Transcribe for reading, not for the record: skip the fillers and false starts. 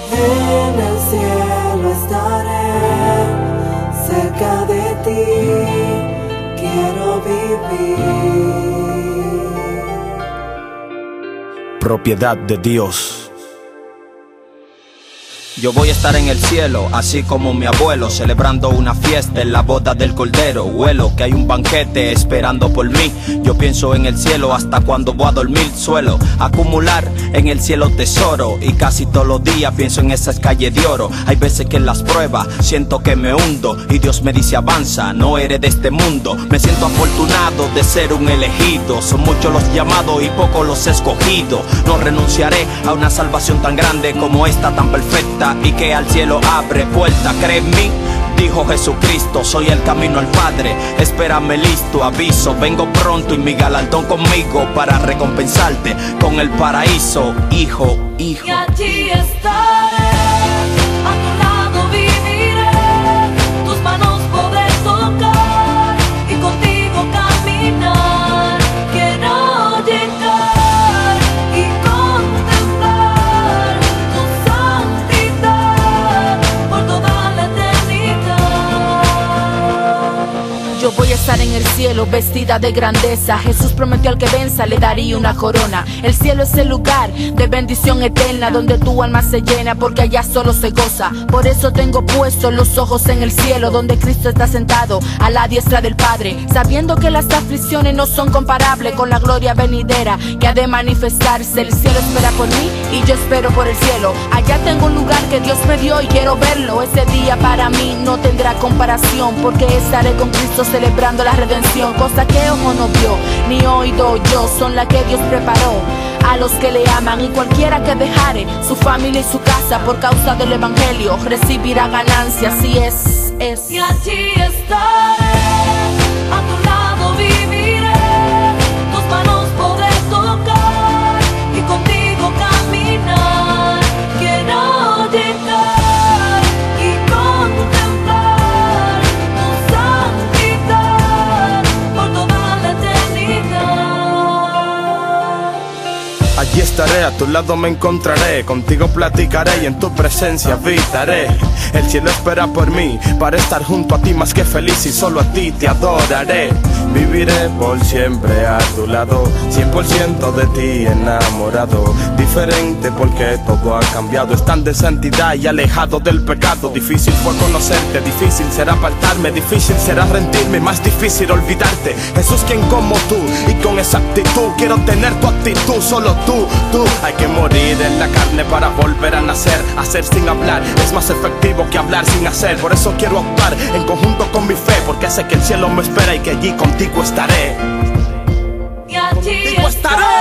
En el cielo estaré, cerca de ti quiero vivir. Propiedad de Dios. Yo voy a estar en el cielo, así como mi abuelo, celebrando una fiesta en la boda del Cordero. Huelo que hay un banquete esperando por mí. Yo pienso en el cielo hasta cuando voy a dormir. Suelo acumular en el cielo tesoro, y casi todos los días pienso en esas calles de oro. Hay veces que en las pruebas siento que me hundo, y Dios me dice avanza, no eres de este mundo. Me siento afortunado de ser un elegido. Son muchos los llamados y pocos los escogidos. No renunciaré a una salvación tan grande como esta, tan perfecta, y que al cielo abre puerta. ¿Cree en mí? Dijo Jesucristo, soy el camino al Padre, espérame listo, aviso, vengo pronto y mi galardón conmigo para recompensarte con el paraíso, hijo, hijo. Y allí estaré, a tu lado viviré, tus manos poder tocar y contigo caminar. Quiero llegar y contemplar tu santidad por toda la eternidad. Yo voy a estar en el cielo vestida de grandeza. Jesús prometió al que venza le daría una corona. El cielo es el lugar de bendición eterna, donde tu alma se llena porque allá solo se goza. Por eso tengo puestos los ojos en el cielo, donde Cristo está sentado a la diestra del Padre, sabiendo que las aflicciones no son comparables con la gloria venidera que ha de manifestarse. El cielo espera por mí y yo espero por el cielo. Allá tengo un lugar que Dios me dio y quiero verlo. Ese día para mí no tendrá comparación, porque estaré con Cristo celebrando la redención. Cosa que ojo no vio, ni oído yo, son la que Dios preparó a los que le aman. Y cualquiera que dejare su familia y su casa por causa del evangelio recibirá ganancia. Así es. Y allí estaré, a tu lado viviré, tus manos poder tocar y contigo caminar. Quiero llegar y contemplar tu santidad por toda la eternidad. Allí estaré, a tu lado me encontraré, contigo platicaré y en tu presencia habitaré. El cielo espera por mí, para estar junto a ti más que feliz, y solo a ti te adoraré. Viviré por siempre a tu lado, 100% de ti enamorado. Diferente porque todo ha cambiado, están de santidad y alejado del pecado. Difícil fue conocerte, difícil será apartarme, difícil será rendirme, más difícil olvidarte. Jesús, quien como tú, y con esa actitud quiero tener tu actitud, solo tú. Hay que morir en la carne para volver a nacer. Hacer sin hablar es más efectivo que hablar sin hacer. Por eso quiero actuar en conjunto con mi fe, porque sé que el cielo me espera y que allí contigo estaré. Y allí Contigo estaré.